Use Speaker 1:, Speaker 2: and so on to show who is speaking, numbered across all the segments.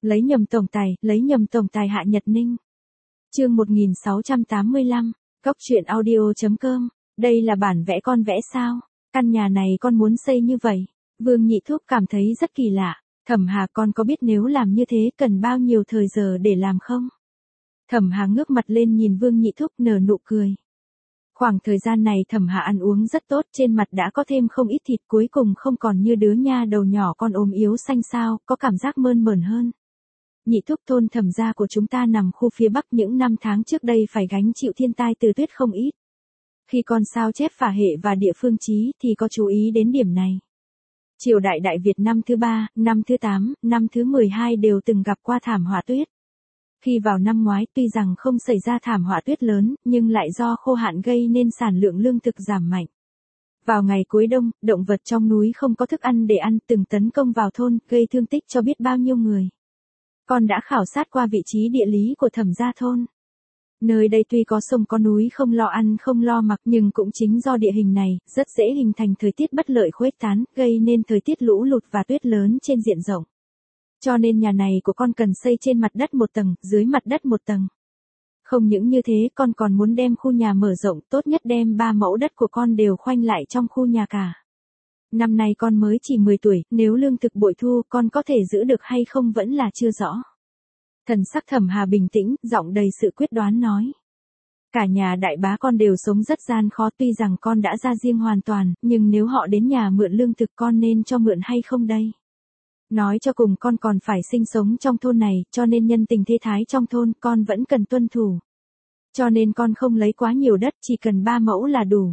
Speaker 1: lấy nhầm tổng tài Hạ Nhật Ninh. Chương 1685, Cốc truyện audio.com, đây là bản vẽ con vẽ sao? Căn nhà này con muốn xây như vậy. Vương Nhị Thúc cảm thấy rất kỳ lạ. Thẩm Hà, con có biết nếu làm như thế cần bao nhiêu thời giờ để làm không? Thẩm Hà ngước mặt lên nhìn Vương Nhị Thúc nở nụ cười. Khoảng thời gian này Thẩm Hà ăn uống rất tốt, trên mặt đã có thêm không ít thịt, cuối cùng không còn như đứa nha đầu nhỏ con ốm yếu xanh xao, có cảm giác mơn mởn hơn. Nhị Thúc, thôn Thẩm gia của chúng ta nằm khu phía Bắc, những năm tháng trước đây phải gánh chịu thiên tai từ tuyết không ít. Khi con sao chép phả hệ và địa phương chí thì có chú ý đến điểm này. Triều đại Đại Việt năm thứ 3, năm thứ 8, năm thứ 12 đều từng gặp qua thảm họa tuyết. Khi vào năm ngoái tuy rằng không xảy ra thảm họa tuyết lớn, nhưng lại do khô hạn gây nên sản lượng lương thực giảm mạnh. Vào ngày cuối đông, động vật trong núi không có thức ăn để ăn, từng tấn công vào thôn, gây thương tích cho biết bao nhiêu người. Con đã khảo sát qua vị trí địa lý của Thẩm gia thôn. Nơi đây tuy có sông có núi, không lo ăn không lo mặc, nhưng cũng chính do địa hình này, rất dễ hình thành thời tiết bất lợi khuếch tán, gây nên thời tiết lũ lụt và tuyết lớn trên diện rộng. Cho nên nhà này của con cần xây trên mặt đất một tầng, dưới mặt đất một tầng. Không những như thế, con còn muốn đem khu nhà mở rộng, tốt nhất đem 3 mẫu đất của con đều khoanh lại trong khu nhà cả. Năm nay con mới chỉ 10 tuổi, nếu lương thực bội thu, con có thể giữ được hay không vẫn là chưa rõ. Thần sắc Thẩm Hà bình tĩnh, giọng đầy sự quyết đoán nói. Cả nhà đại bá con đều sống rất gian khó, tuy rằng con đã ra riêng hoàn toàn, nhưng nếu họ đến nhà mượn lương thực con nên cho mượn hay không đây? Nói cho cùng con còn phải sinh sống trong thôn này, cho nên nhân tình thế thái trong thôn con vẫn cần tuân thủ. Cho nên con không lấy quá nhiều đất, chỉ cần 3 mẫu là đủ.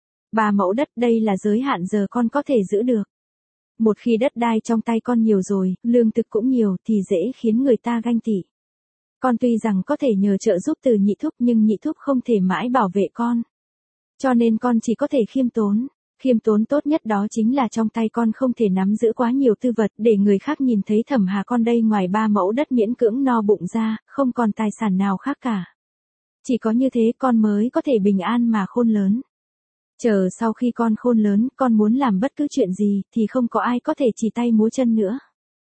Speaker 1: 3 mẫu đất đây là giới hạn giờ con có thể giữ được. Một khi đất đai trong tay con nhiều rồi, lương thực cũng nhiều thì dễ khiến người ta ganh tị. Con tuy rằng có thể nhờ trợ giúp từ Nhị Thúc nhưng Nhị Thúc không thể mãi bảo vệ con. Cho nên con chỉ có thể khiêm tốn. Khiêm tốn tốt nhất đó chính là trong tay con không thể nắm giữ quá nhiều tư vật để người khác nhìn thấy Thẩm Hà con đây ngoài 3 mẫu đất miễn cưỡng no bụng ra, không còn tài sản nào khác cả. Chỉ có như thế con mới có thể bình an mà khôn lớn. Chờ sau khi con khôn lớn, con muốn làm bất cứ chuyện gì thì không có ai có thể chỉ tay múa chân nữa.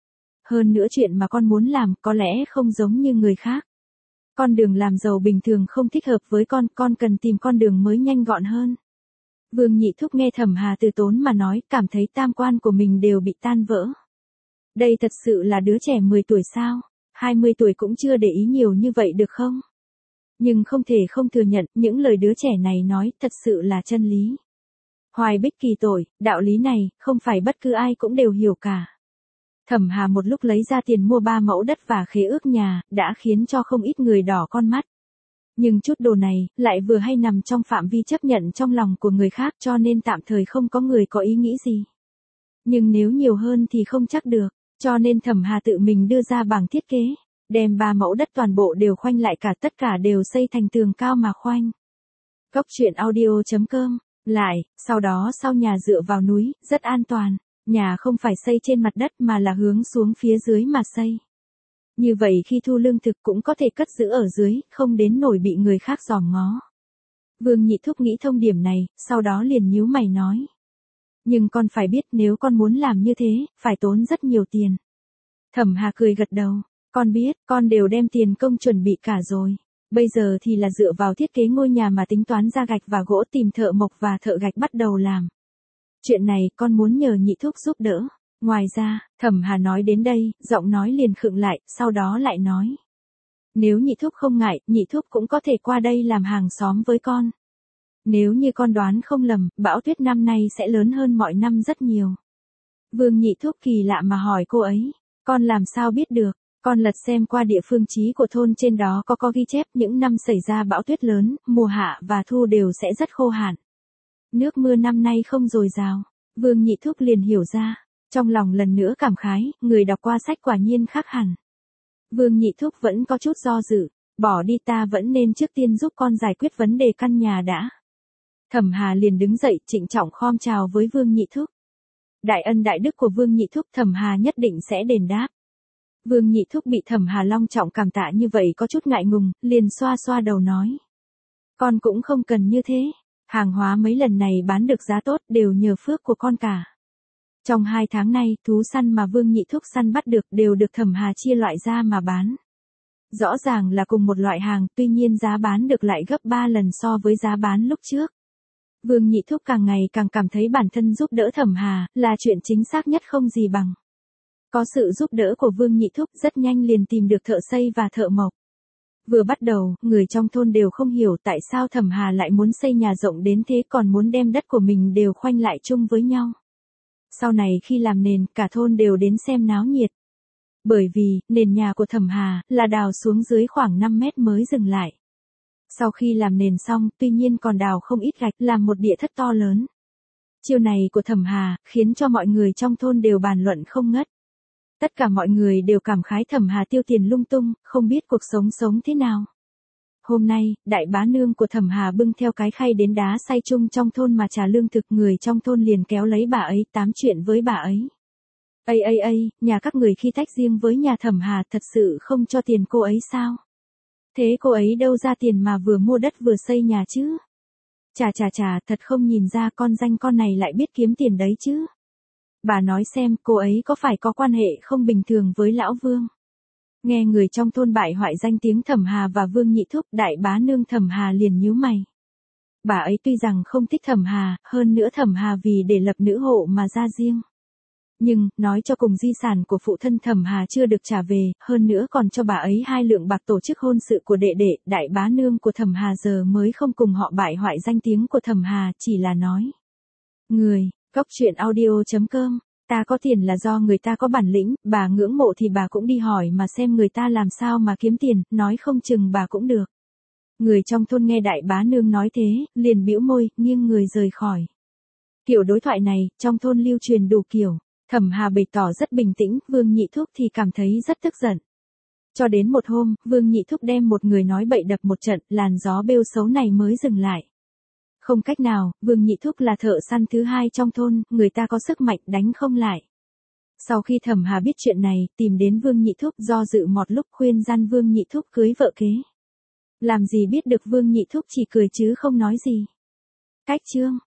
Speaker 1: Hơn nữa chuyện mà con muốn làm có lẽ không giống như người khác. Con đường làm giàu bình thường không thích hợp với con cần tìm con đường mới nhanh gọn hơn. Vương Nhị Thúc nghe Thẩm Hà từ tốn mà nói, cảm thấy tam quan của mình đều bị tan vỡ. Đây thật sự là đứa trẻ 10 tuổi sao? 20 tuổi cũng chưa để ý nhiều như vậy được không? Nhưng không thể không thừa nhận, những lời đứa trẻ này nói thật sự là chân lý. Hoài bích kỳ tội, đạo lý này, không phải bất cứ ai cũng đều hiểu cả. Thẩm Hà một lúc lấy ra tiền mua 3 mẫu đất và khế ước nhà, đã khiến cho không ít người đỏ con mắt. Nhưng chút đồ này, lại vừa hay nằm trong phạm vi chấp nhận trong lòng của người khác cho nên tạm thời không có người có ý nghĩ gì. Nhưng nếu nhiều hơn thì không chắc được, cho nên Thẩm Hà tự mình đưa ra bảng thiết kế, đem 3 mẫu đất toàn bộ đều khoanh lại cả, tất cả đều xây thành tường cao mà khoanh. Cốc truyện audio.com, lại, sau đó sau nhà dựa vào núi, rất an toàn, nhà không phải xây trên mặt đất mà là hướng xuống phía dưới mà xây. Như vậy khi thu lương thực cũng có thể cất giữ ở dưới, không đến nổi bị người khác dòm ngó. Vương Nhị Thúc nghĩ thông điểm này, sau đó liền nhíu mày nói. Nhưng con phải biết nếu con muốn làm như thế, phải tốn rất nhiều tiền. Thẩm Hà cười gật đầu, con biết, con đều đem tiền công chuẩn bị cả rồi. Bây giờ thì là dựa vào thiết kế ngôi nhà mà tính toán ra gạch và gỗ, tìm thợ mộc và thợ gạch bắt đầu làm. Chuyện này con muốn nhờ Nhị Thúc giúp đỡ. Ngoài ra, Thẩm Hà nói đến đây, giọng nói liền khựng lại, sau đó lại nói. Nếu Nhị Thúc không ngại, Nhị Thúc cũng có thể qua đây làm hàng xóm với con. Nếu như con đoán không lầm, bão tuyết năm nay sẽ lớn hơn mọi năm rất nhiều. Vương Nhị Thúc kỳ lạ mà hỏi cô ấy, con làm sao biết được? Con lật xem qua địa phương chí của thôn, trên đó có ghi chép những năm xảy ra bão tuyết lớn, mùa hạ và thu đều sẽ rất khô hạn. Nước mưa năm nay không dồi dào. Vương Nhị Thúc liền hiểu ra. Trong lòng lần nữa cảm khái, người đọc qua sách quả nhiên khác hẳn. Vương Nhị Thúc vẫn có chút do dự, bỏ đi, ta vẫn nên trước tiên giúp con giải quyết vấn đề căn nhà đã. Thẩm Hà liền đứng dậy, trịnh trọng khom chào với Vương Nhị Thúc. Đại ân đại đức của Vương Nhị Thúc Thẩm Hà nhất định sẽ đền đáp. Vương Nhị Thúc bị Thẩm Hà long trọng cảm tạ như vậy có chút ngại ngùng, liền xoa xoa đầu nói. Con cũng không cần như thế, hàng hóa mấy lần này bán được giá tốt đều nhờ phước của con cả. Trong 2 tháng nay, thú săn mà Vương Nhị Thúc săn bắt được đều được Thẩm Hà chia loại ra mà bán. Rõ ràng là cùng một loại hàng, tuy nhiên giá bán được lại gấp 3 lần so với giá bán lúc trước. Vương Nhị Thúc càng ngày càng cảm thấy bản thân giúp đỡ Thẩm Hà, là chuyện chính xác nhất không gì bằng. Có sự giúp đỡ của Vương Nhị Thúc rất nhanh liền tìm được thợ xây và thợ mộc. Vừa bắt đầu, người trong thôn đều không hiểu tại sao Thẩm Hà lại muốn xây nhà rộng đến thế còn muốn đem đất của mình đều khoanh lại chung với nhau. Sau này khi làm nền, cả thôn đều đến xem náo nhiệt. Bởi vì, nền nhà của Thẩm Hà là đào xuống dưới khoảng 5 mét mới dừng lại. Sau khi làm nền xong, tuy nhiên còn đào không ít gạch, làm một địa thất to lớn. Chiêu này của Thẩm Hà khiến cho mọi người trong thôn đều bàn luận không ngớt. Tất cả mọi người đều cảm khái Thẩm Hà tiêu tiền lung tung, không biết cuộc sống sống thế nào. Hôm nay, đại bá nương của Thẩm Hà bưng theo cái khay đến đá xay chung trong thôn mà trả lương thực, người trong thôn liền kéo lấy bà ấy tám chuyện với bà ấy. Ây, nhà các người khi tách riêng với nhà Thẩm Hà thật sự không cho tiền cô ấy sao? Thế cô ấy đâu ra tiền mà vừa mua đất vừa xây nhà chứ? Chà, thật không nhìn ra con danh con này lại biết kiếm tiền đấy chứ. Bà nói xem cô ấy có phải có quan hệ không bình thường với lão Vương. Nghe người trong thôn bại hoại danh tiếng Thẩm Hà và Vương Nhị Thúc, đại bá nương Thẩm Hà liền nhíu mày. Bà ấy tuy rằng không thích Thẩm Hà, hơn nữa Thẩm Hà vì để lập nữ hộ mà ra riêng. Nhưng, nói cho cùng di sản của phụ thân Thẩm Hà chưa được trả về, hơn nữa còn cho bà ấy 2 lượng bạc tổ chức hôn sự của đệ đệ, đại bá nương của Thẩm Hà giờ mới không cùng họ bại hoại danh tiếng của Thẩm Hà, chỉ là nói. Người, Cóc Truyện Audio.com, ta có tiền là do người ta có bản lĩnh, bà ngưỡng mộ thì bà cũng đi hỏi mà xem người ta làm sao mà kiếm tiền, nói không chừng bà cũng được. Người trong thôn nghe đại bá nương nói thế, liền bĩu môi, nghiêng người rời khỏi. Kiểu đối thoại này, trong thôn lưu truyền đủ kiểu. Thẩm Hà bày tỏ rất bình tĩnh, Vương Nhị Thúc thì cảm thấy rất tức giận. Cho đến một hôm, Vương Nhị Thúc đem một người nói bậy đập một trận, làn gió bêu xấu này mới dừng lại. Không cách nào, Vương Nhị Thúc là thợ săn thứ 2 trong thôn, người ta có sức mạnh đánh không lại. Sau khi Thẩm Hà biết chuyện này, tìm đến Vương Nhị Thúc do dự một lúc khuyên gian Vương Nhị Thúc cưới vợ kế. Làm gì biết được Vương Nhị Thúc chỉ cười chứ không nói gì. Cách chương